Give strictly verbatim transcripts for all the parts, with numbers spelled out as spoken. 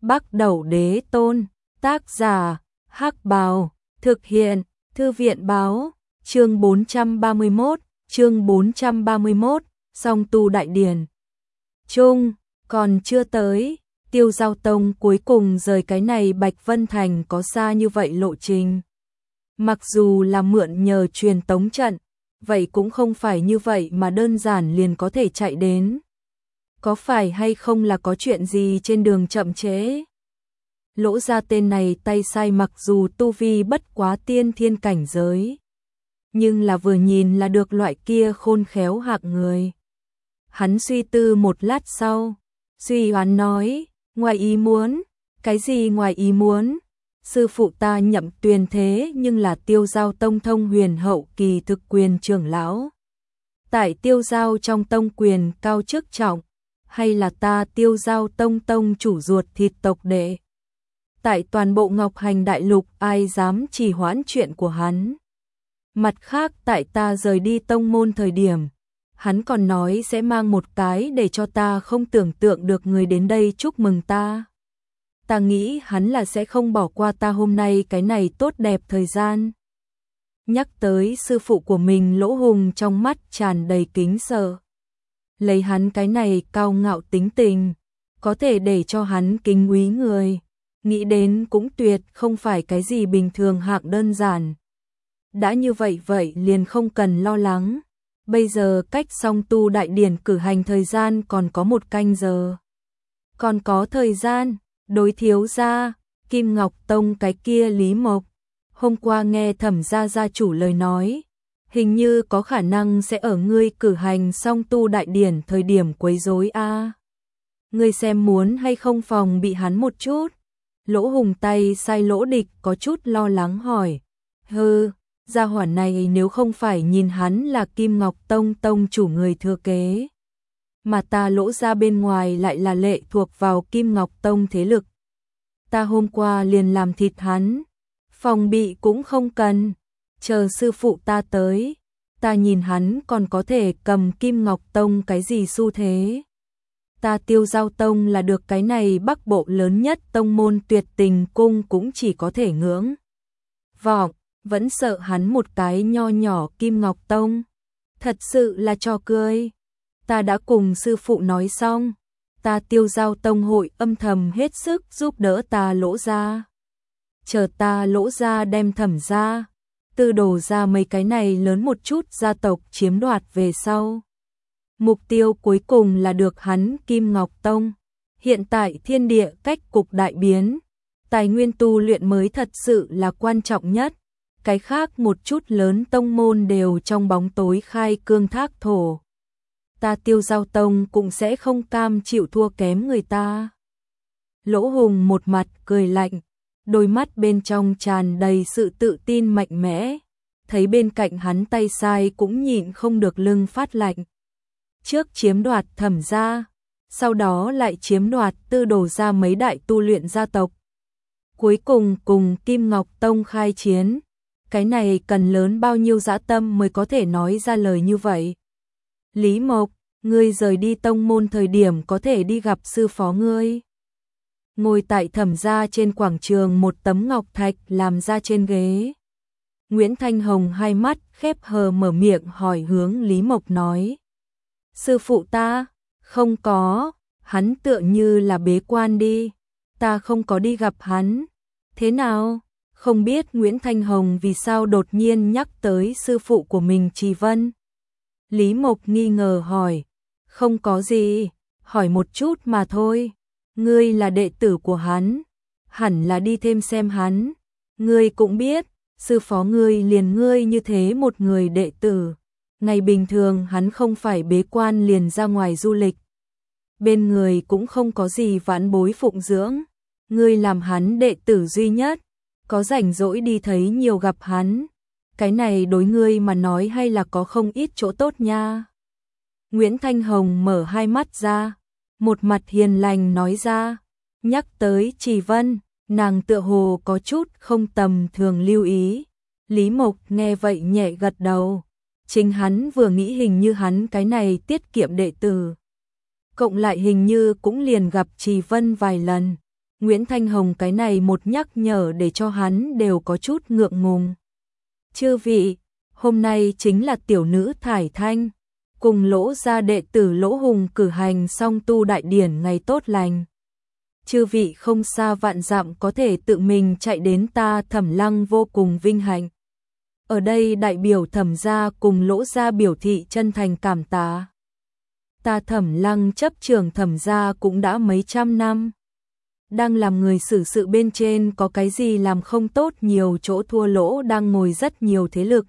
Bắc Đẩu Đế Tôn, tác giả, Hắc Bào, thực hiện, Thư viện báo, chương bốn trăm ba mươi mốt, chương bốn trăm ba mươi mốt, Song Tu Đại Điển. Trung, còn chưa tới, Tiêu Giao Tông cuối cùng rời cái này Bạch Vân Thành có xa như vậy lộ trình. Mặc dù là mượn nhờ truyền tống trận, vậy cũng không phải như vậy mà đơn giản liền có thể chạy đến. Có phải hay không là có chuyện gì trên đường chậm trễ? Lỗ Gia tên này tay sai mặc dù tu vi bất quá tiên thiên cảnh giới, nhưng là vừa nhìn là được loại kia khôn khéo hạng người. Hắn suy tư một lát sau, suy hoán nói, ngoài ý muốn, cái gì ngoài ý muốn? Sư phụ ta nhậm tuyền thế nhưng là Tiêu Giao Tông thông huyền hậu kỳ thực quyền trưởng lão. Tại Tiêu Giao trong tông quyền cao chức trọng, hay là ta Tiêu Giao Tông tông chủ ruột thịt tộc đệ? Tại toàn bộ Ngọc Hành Đại Lục ai dám trì hoãn chuyện của hắn? Mặt khác tại ta rời đi tông môn thời điểm, hắn còn nói sẽ mang một cái để cho ta không tưởng tượng được người đến đây chúc mừng ta. Ta nghĩ hắn là sẽ không bỏ qua ta hôm nay cái này tốt đẹp thời gian. Nhắc tới sư phụ của mình, Lỗ Hùng trong mắt tràn đầy kính sợ. Lấy hắn cái này cao ngạo tính tình, có thể để cho hắn kính quý người, nghĩ đến cũng tuyệt không phải cái gì bình thường hạng đơn giản. Đã như vậy vậy liền không cần lo lắng. Bây giờ cách Song Tu Đại Điển cử hành thời gian còn có một canh giờ. Còn có thời gian, đối thiếu gia, Kim Ngọc Tông cái kia Lý Mộc. Hôm qua nghe Thẩm gia gia chủ lời nói, hình như có khả năng sẽ ở ngươi cử hành Song Tu Đại Điển thời điểm quấy rối a. À. Ngươi xem muốn hay không phòng bị hắn một chút? Lỗ Hùng tay sai Lỗ Địch có chút lo lắng hỏi. Hừ, gia hỏa này nếu không phải nhìn hắn là Kim Ngọc Tông tông chủ người thừa kế, mà ta Lỗ gia bên ngoài lại là lệ thuộc vào Kim Ngọc Tông thế lực, ta hôm qua liền làm thịt hắn, phòng bị cũng không cần, chờ sư phụ ta tới, ta nhìn hắn còn có thể cầm Kim Ngọc Tông cái gì xu thế. Ta Tiêu Giao Tông là được cái này Bắc Bộ lớn nhất tông môn Tuyệt Tình Cung cũng chỉ có thể ngưỡng vọng, vẫn sợ hắn một cái nho nhỏ Kim Ngọc Tông. Thật sự là trò cười. Ta đã cùng sư phụ nói xong, ta Tiêu Giao Tông hội âm thầm hết sức giúp đỡ ta Lỗ gia. Chờ ta Lỗ gia đem Thẩm gia, Tư Đồ gia mấy cái này lớn một chút gia tộc chiếm đoạt về sau. Mục tiêu cuối cùng là được hắn Kim Ngọc Tông. Hiện tại thiên địa cách cục đại biến, tài nguyên tu luyện mới thật sự là quan trọng nhất. Cái khác một chút lớn tông môn đều trong bóng tối khai cương thác thổ. Ta Tiêu Giao Tông cũng sẽ không cam chịu thua kém người ta. Lỗ Hùng một mặt cười lạnh, đôi mắt bên trong tràn đầy sự tự tin mạnh mẽ. Thấy bên cạnh hắn tay sai cũng nhịn không được lưng phát lạnh. Trước chiếm đoạt Thẩm gia, sau đó lại chiếm đoạt Tư Đồ gia mấy đại tu luyện gia tộc. Cuối cùng cùng Kim Ngọc Tông khai chiến. Cái này cần lớn bao nhiêu dã tâm mới có thể nói ra lời như vậy. Lý Mộc, ngươi rời đi tông môn thời điểm có thể đi gặp sư phó ngươi. Ngồi tại Thẩm gia trên quảng trường một tấm ngọc thạch làm ra trên ghế. Nguyễn Thanh Hồng hai mắt khép hờ mở miệng hỏi hướng Lý Mộc nói. Sư phụ ta, không có, hắn tựa như là bế quan đi, ta không có đi gặp hắn. Thế nào? Không biết Nguyễn Thanh Hồng vì sao đột nhiên nhắc tới sư phụ của mình Trì Vân. Lý Mộc nghi ngờ hỏi, không có gì, hỏi một chút mà thôi. Ngươi là đệ tử của hắn, hẳn là đi thêm xem hắn. Ngươi cũng biết, sư phó ngươi liền ngươi như thế một người đệ tử. Ngày bình thường hắn không phải bế quan liền ra ngoài du lịch. Bên người cũng không có gì vãn bối phụng dưỡng. Ngươi làm hắn đệ tử duy nhất, có rảnh rỗi đi thấy nhiều gặp hắn. Cái này đối ngươi mà nói hay là có không ít chỗ tốt nha. Nguyễn Thanh Hồng mở hai mắt ra, một mặt hiền lành nói ra. Nhắc tới Trì Vân, nàng tựa hồ có chút không tầm thường lưu ý. Lý Mộc nghe vậy nhẹ gật đầu. Chính hắn vừa nghĩ hình như hắn cái này tiết kiệm đệ tử, cộng lại hình như cũng liền gặp Trì Vân vài lần. Nguyễn Thanh Hồng cái này một nhắc nhở để cho hắn đều có chút ngượng ngùng. Chư vị, hôm nay chính là tiểu nữ Thải Thanh, cùng Lỗ gia đệ tử Lỗ Hùng cử hành song tu đại điển ngày tốt lành. Chư vị không xa vạn dặm có thể tự mình chạy đến, ta Thẩm Lăng vô cùng vinh hạnh. Ở đây đại biểu Thẩm gia cùng Lỗ gia biểu thị chân thành cảm tạ. Ta Thẩm Lăng chấp trưởng Thẩm gia cũng đã mấy trăm năm. Đang làm người xử sự bên trên có cái gì làm không tốt, nhiều chỗ thua lỗ đang ngồi rất nhiều thế lực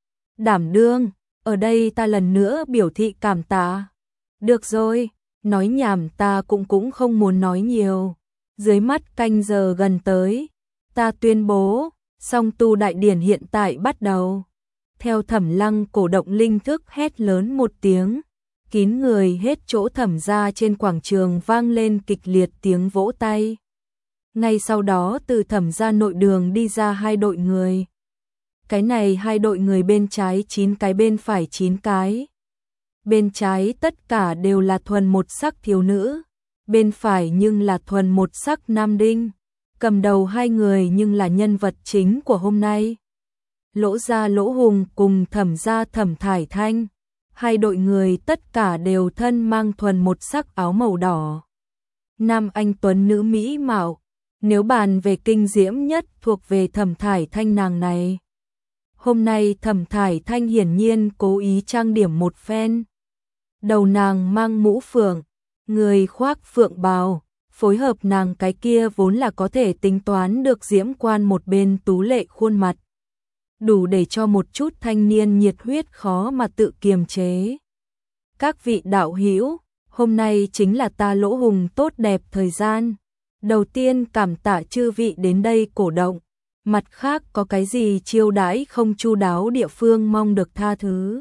đảm đương, ở đây ta lần nữa biểu thị cảm tạ. Được rồi, nói nhảm ta cũng cũng không muốn nói nhiều. Dưới mắt canh giờ gần tới, ta tuyên bố, song tu đại điển hiện tại bắt đầu. Theo Thẩm Lăng cổ động linh thức hét lớn một tiếng, kín người hết chỗ Thẩm gia trên quảng trường vang lên kịch liệt tiếng vỗ tay. Ngay sau đó từ Thẩm gia nội đường đi ra hai đội người. Cái này hai đội người bên trái chín cái, bên phải chín cái. Bên trái tất cả đều là thuần một sắc thiếu nữ, bên phải nhưng là thuần một sắc nam đinh. Cầm đầu hai người nhưng là nhân vật chính của hôm nay. Lỗ gia Lỗ Hùng cùng Thẩm gia Thẩm Thải Thanh. Hai đội người tất cả đều thân mang thuần một sắc áo màu đỏ. Nam anh tuấn nữ mỹ mạo, nếu bàn về kinh diễm nhất thuộc về Thẩm Thải Thanh nàng này. Hôm nay Thẩm Thải Thanh hiển nhiên cố ý trang điểm một phen. Đầu nàng mang mũ phượng, người khoác phượng bào, phối hợp nàng cái kia vốn là có thể tính toán được diễm quan một bên tú lệ khuôn mặt. Đủ để cho một chút thanh niên nhiệt huyết khó mà tự kiềm chế. Các vị đạo hữu, hôm nay chính là ta Lỗ Hùng tốt đẹp thời gian. Đầu tiên cảm tạ chư vị đến đây cổ động. Mặt khác có cái gì chiêu đãi không chu đáo địa phương mong được tha thứ.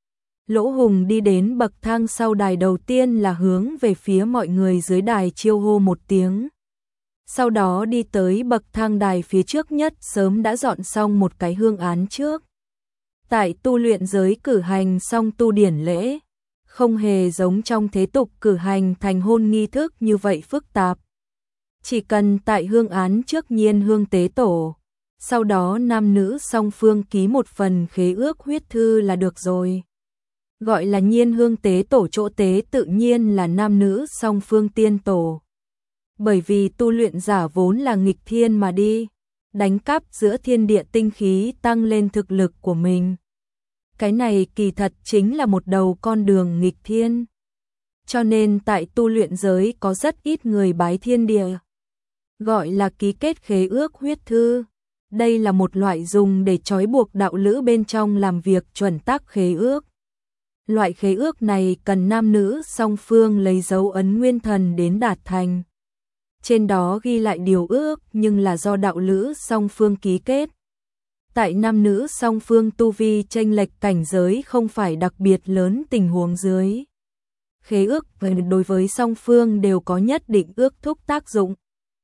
Lỗ Hùng đi đến bậc thang sau đài, đầu tiên là hướng về phía mọi người dưới đài chiêu hô một tiếng. Sau đó đi tới bậc thang đài phía trước nhất, sớm đã dọn xong một cái hương án trước. Tại tu luyện giới cử hành xong tu điển lễ, không hề giống trong thế tục cử hành thành hôn nghi thức như vậy phức tạp. Chỉ cần tại hương án trước nhiên hương tế tổ, sau đó nam nữ song phương ký một phần khế ước huyết thư là được rồi. Gọi là nhiên hương tế tổ, chỗ tế tự nhiên là nam nữ song phương tiên tổ. Bởi vì tu luyện giả vốn là nghịch thiên mà đi, đánh cắp giữa thiên địa tinh khí tăng lên thực lực của mình. Cái này kỳ thật chính là một đầu con đường nghịch thiên. Cho nên tại tu luyện giới có rất ít người bái thiên địa. Gọi là ký kết khế ước huyết thư. Đây là một loại dùng để trói buộc đạo lữ bên trong làm việc chuẩn tắc khế ước. Loại khế ước này cần nam nữ song phương lấy dấu ấn nguyên thần đến đạt thành. Trên đó ghi lại điều ước nhưng là do đạo lữ song phương ký kết. Tại nam nữ song phương tu vi chênh lệch cảnh giới không phải đặc biệt lớn tình huống dưới. Khế ước đối với song phương đều có nhất định ước thúc tác dụng.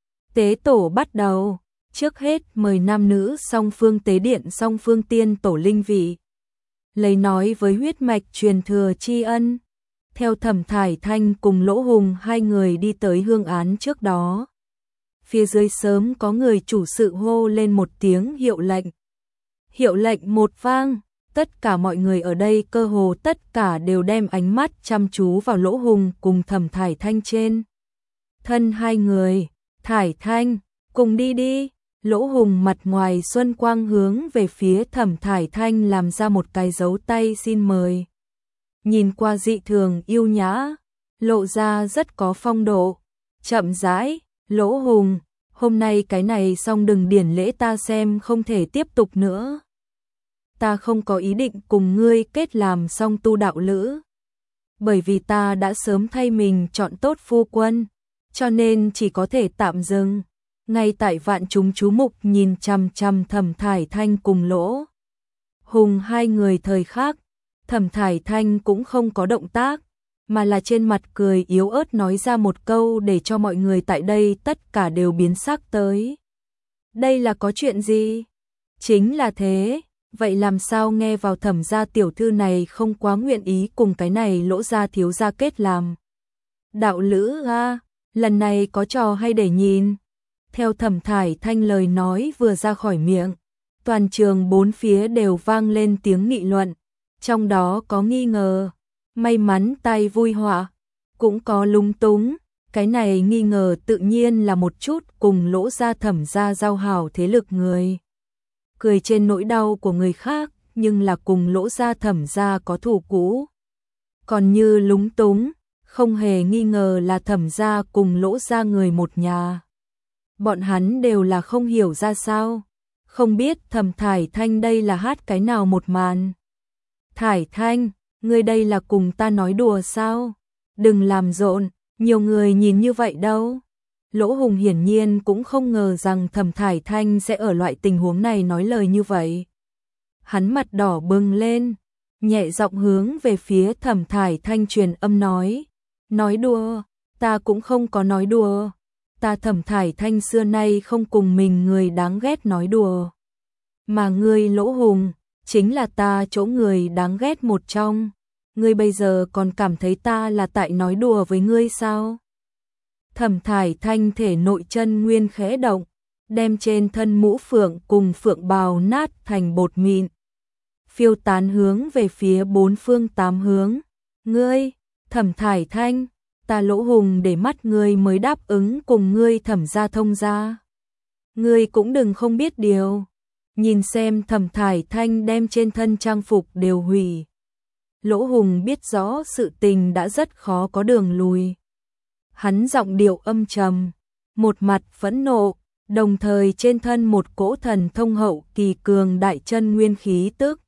Tế tổ bắt đầu, trước hết mời nam nữ song phương tế điện song phương tiên tổ linh vị. Lấy nói với huyết mạch truyền thừa tri ân. Theo Thẩm Thải Thanh cùng Lỗ Hùng hai người đi tới hương án trước đó. Phía dưới sớm có người chủ sự hô lên một tiếng hiệu lệnh. Hiệu lệnh một vang, tất cả mọi người ở đây cơ hồ tất cả đều đem ánh mắt chăm chú vào Lỗ Hùng cùng Thẩm Thải Thanh trên. Thân hai người, Thải Thanh, cùng đi đi. Lỗ Hùng mặt ngoài xuân quang hướng về phía Thẩm Thải Thanh làm ra một cái dấu tay xin mời. Nhìn qua dị thường yêu nhã, lộ ra rất có phong độ. Chậm rãi, Lỗ Hùng, hôm nay cái này xong đừng điển lễ ta xem không thể tiếp tục nữa. Ta không có ý định cùng ngươi kết làm song tu đạo lữ. Bởi vì ta đã sớm thay mình chọn tốt phu quân, cho nên chỉ có thể tạm dừng. Ngay tại vạn chúng chú mục nhìn chằm chằm Thẩm Thải Thanh cùng Lỗ Hùng hai người thời khắc, Thẩm Thải Thanh cũng không có động tác, mà là trên mặt cười yếu ớt nói ra một câu để cho mọi người tại đây tất cả đều biến sắc tới. Đây là có chuyện gì? Chính là thế, vậy làm sao nghe vào Thẩm gia tiểu thư này không quá nguyện ý cùng cái này Lỗ gia thiếu gia kết làm đạo lữ a, à, lần này có trò hay để nhìn. Theo Thẩm Thải Thanh lời nói vừa ra khỏi miệng, toàn trường bốn phía đều vang lên tiếng nghị luận, trong đó có nghi ngờ, may mắn tay vui họa, cũng có lung túng, cái này nghi ngờ tự nhiên là một chút cùng Lỗ gia Thẩm gia giao hảo thế lực người. Cười trên nỗi đau của người khác, nhưng là cùng Lỗ gia Thẩm gia có thù cũ. Còn như lúng túng, không hề nghi ngờ là Thẩm gia cùng Lỗ gia người một nhà. Bọn hắn đều là không hiểu ra sao, không biết Thẩm Thải Thanh đây là hát cái nào một màn. Thải Thanh, ngươi đây là cùng ta nói đùa sao? Đừng làm rộn, nhiều người nhìn như vậy đâu. Lỗ Hùng hiển nhiên cũng không ngờ rằng Thẩm Thải Thanh sẽ ở loại tình huống này nói lời như vậy. Hắn mặt đỏ bừng lên, nhẹ giọng hướng về phía Thẩm Thải Thanh truyền âm nói. Nói đùa, ta cũng không có nói đùa. Ta Thẩm Thải Thanh xưa nay không cùng mình người đáng ghét nói đùa. Mà ngươi Lỗ Hùng, chính là ta chỗ người đáng ghét một trong. Ngươi bây giờ còn cảm thấy ta là tại nói đùa với ngươi sao? Thẩm Thải Thanh thể nội chân nguyên khẽ động, đem trên thân mũ phượng cùng phượng bào nát thành bột mịn, phiêu tán hướng về phía bốn phương tám hướng. Ngươi, Thẩm Thải Thanh, ta Lỗ Hùng để mắt ngươi mới đáp ứng cùng ngươi Thẩm gia thông gia. Ngươi cũng đừng không biết điều. Nhìn xem Thẩm Thải Thanh đem trên thân trang phục đều hủy. Lỗ Hùng biết rõ sự tình đã rất khó có đường lùi. Hắn giọng điệu âm trầm, một mặt phẫn nộ, đồng thời trên thân một cỗ thần thông hậu kỳ cường đại chân nguyên khí tức.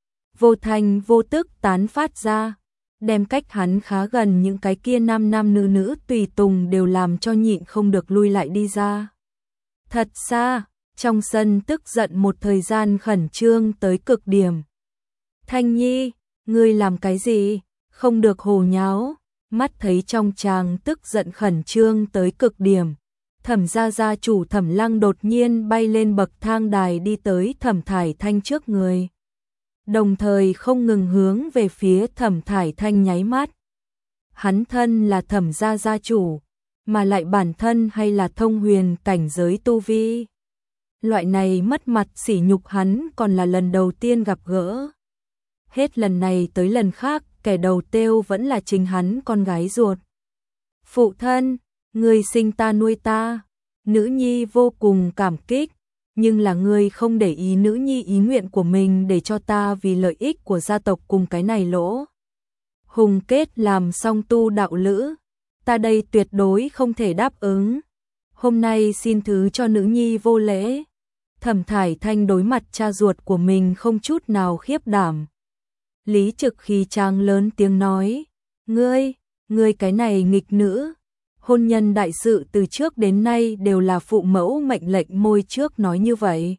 Vô thanh vô tức tán phát ra, đem cách hắn khá gần những cái kia nam nam nữ nữ tùy tùng đều làm cho nhịn không được lui lại đi ra. Thật xa, trong sân tức giận một thời gian khẩn trương tới cực điểm. Thanh Nhi, ngươi làm cái gì? Không được hồ nháo. Mắt thấy trong tràng tức giận khẩn trương tới cực điểm. Thẩm gia gia chủ Thẩm Lăng đột nhiên bay lên bậc thang đài đi tới Thẩm Thải Thanh trước người. Đồng thời không ngừng hướng về phía Thẩm Thải Thanh nháy mắt. Hắn thân là Thẩm gia gia chủ, mà lại bản thân hay là thông huyền cảnh giới tu vi. Loại này mất mặt sỉ nhục hắn còn là lần đầu tiên gặp gỡ. Hết lần này tới lần khác, kẻ đầu tiêu vẫn là chính hắn con gái ruột. Phụ thân, ngươi sinh ta nuôi ta, nữ nhi vô cùng cảm kích, nhưng là ngươi không để ý nữ nhi ý nguyện của mình để cho ta vì lợi ích của gia tộc cùng cái này Lỗ Hùng kết làm song tu đạo lữ, ta đây tuyệt đối không thể đáp ứng. Hôm nay xin thứ cho nữ nhi vô lễ. Thẩm Thải Thanh đối mặt cha ruột của mình không chút nào khiếp đảm. Lý Trực khi trang lớn tiếng nói, ngươi, ngươi cái này nghịch nữ, hôn nhân đại sự từ trước đến nay đều là phụ mẫu mệnh lệnh môi trước nói như vậy.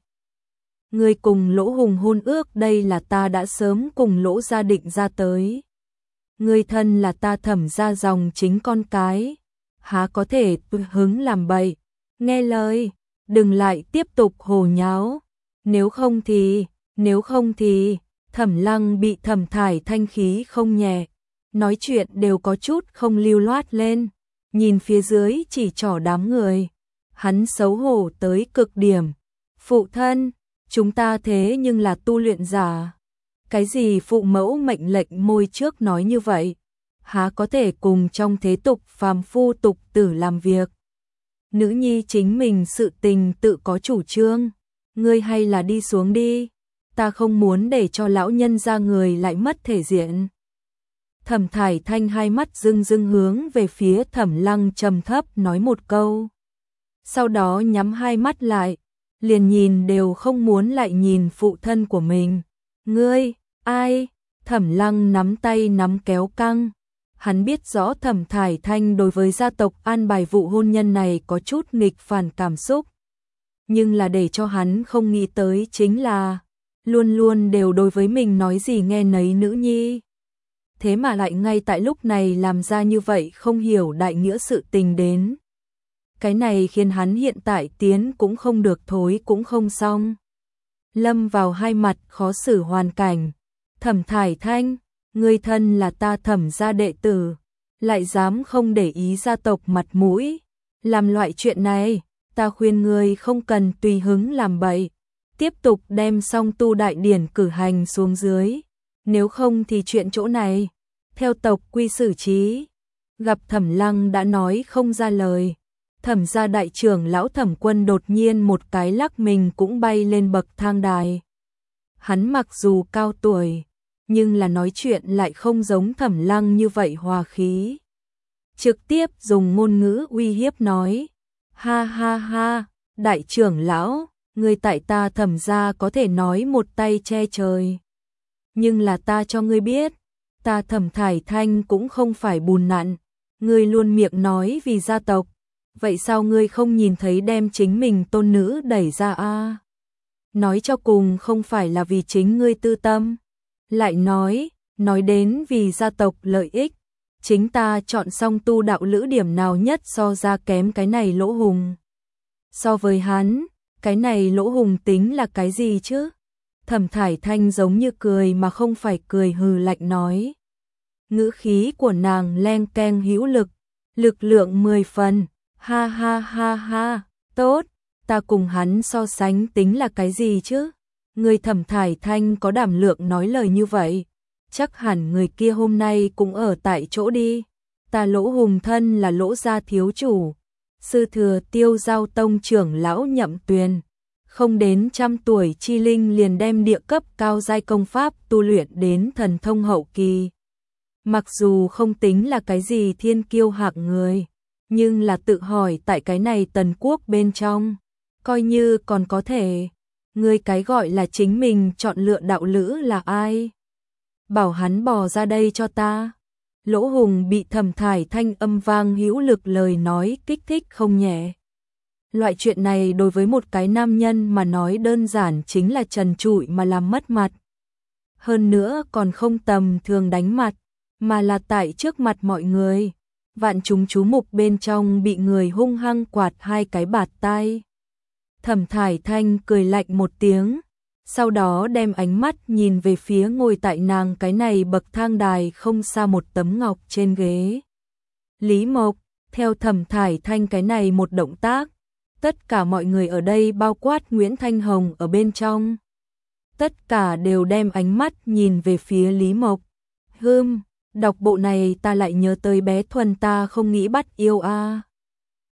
Ngươi cùng Lỗ Hùng hôn ước đây là ta đã sớm cùng Lỗ gia định ra tới. Ngươi thân là ta Thẩm gia dòng chính con cái, há có thể tùy hứng làm bậy, nghe lời, đừng lại tiếp tục hồ nháo, nếu không thì, nếu không thì... Thẩm Lăng bị Thẩm Thải Thanh khí không nhẹ, nói chuyện đều có chút không lưu loát lên, nhìn phía dưới chỉ trỏ đám người, hắn xấu hổ tới cực điểm. Phụ thân, chúng ta thế nhưng là tu luyện giả, cái gì phụ mẫu mệnh lệnh môi trước nói như vậy, há có thể cùng trong thế tục phàm phu tục tử làm việc. Nữ nhi chính mình sự tình tự có chủ trương, ngươi hay là đi xuống đi. Ta không muốn để cho lão nhân ra người lại mất thể diện. Thẩm Thải Thanh hai mắt rưng rưng hướng về phía Thẩm Lăng trầm thấp nói một câu. Sau đó nhắm hai mắt lại, liền nhìn đều không muốn lại nhìn phụ thân của mình. Ngươi, ai? Thẩm Lăng nắm tay nắm kéo căng. Hắn biết rõ Thẩm Thải Thanh đối với gia tộc an bài vụ hôn nhân này có chút nghịch phản cảm xúc. Nhưng là để cho hắn không nghĩ tới chính là luôn luôn đều đối với mình nói gì nghe nấy nữ nhi. Thế mà lại ngay tại lúc này làm ra như vậy không hiểu đại nghĩa sự tình đến. Cái này khiến hắn hiện tại tiến cũng không được thối cũng không xong. Lâm vào hai mặt khó xử hoàn cảnh. Thẩm Thải Thanh, ngươi thân là ta Thẩm gia đệ tử, lại dám không để ý gia tộc mặt mũi, làm loại chuyện này, ta khuyên ngươi không cần tùy hứng làm bậy, tiếp tục đem song tu đại điển cử hành xuống dưới, nếu không thì chuyện chỗ này, theo tộc quy xử trí. Gặp Thẩm Lăng đã nói không ra lời, Thẩm gia đại trưởng lão Thẩm Quân đột nhiên một cái lắc mình cũng bay lên bậc thang đài. Hắn mặc dù cao tuổi, nhưng là nói chuyện lại không giống Thẩm Lăng như vậy hòa khí. Trực tiếp dùng ngôn ngữ uy hiếp nói, ha ha ha, đại trưởng lão, ngươi tại ta Thẩm gia có thể nói một tay che trời. Nhưng là ta cho ngươi biết, ta Thẩm Thải Thanh cũng không phải bùn nặn, ngươi luôn miệng nói vì gia tộc, vậy sao ngươi không nhìn thấy đem chính mình tôn nữ đẩy ra a? À? Nói cho cùng không phải là vì chính ngươi tư tâm, lại nói, nói đến vì gia tộc lợi ích, chính ta chọn song tu đạo lữ điểm nào nhất so ra kém cái này Lỗ Hùng. So với hắn, cái này Lỗ Hùng tính là cái gì chứ? Thẩm Thải Thanh giống như cười mà không phải cười hừ lạnh nói. Ngữ khí của nàng len keng hữu lực, lực lượng mười phần, ha ha ha ha, tốt, ta cùng hắn so sánh tính là cái gì chứ? Người Thẩm Thải Thanh có đảm lượng nói lời như vậy, chắc hẳn người kia hôm nay cũng ở tại chỗ đi. Ta Lỗ Hùng thân là Lỗ gia thiếu chủ, sư thừa Tiêu Giao tông trưởng lão Nhậm Tuyền, không đến trăm tuổi chi linh liền đem địa cấp cao giai công pháp tu luyện đến thần thông hậu kỳ. Mặc dù không tính là cái gì thiên kiêu hạng người, nhưng là tự hỏi tại cái này Tần quốc bên trong, coi như còn có thể. Người cái gọi là chính mình chọn lựa đạo lữ là ai? Bảo hắn bỏ ra đây cho ta. Lỗ Hùng bị Thẩm Thải Thanh âm vang hữu lực lời nói kích thích không nhẹ. Loại chuyện này đối với một cái nam nhân mà nói đơn giản chính là trần trụi mà làm mất mặt. Hơn nữa còn không tầm thường đánh mặt, mà là tại trước mặt mọi người. Vạn chúng chú mục bên trong bị người hung hăng quạt hai cái bạt tai. Thẩm Thải Thanh cười lạnh một tiếng, sau đó đem ánh mắt nhìn về phía ngồi tại nàng cái này bậc thang đài không xa một tấm ngọc trên ghế. Lý Mộc, theo Thẩm Thải Thanh cái này một động tác, tất cả mọi người ở đây bao quát Nguyễn Thanh Hồng ở bên trong. Tất cả đều đem ánh mắt nhìn về phía Lý Mộc. Hừm, đọc bộ này ta lại nhớ tới bé Thuần ta không nghĩ bắt yêu a. À.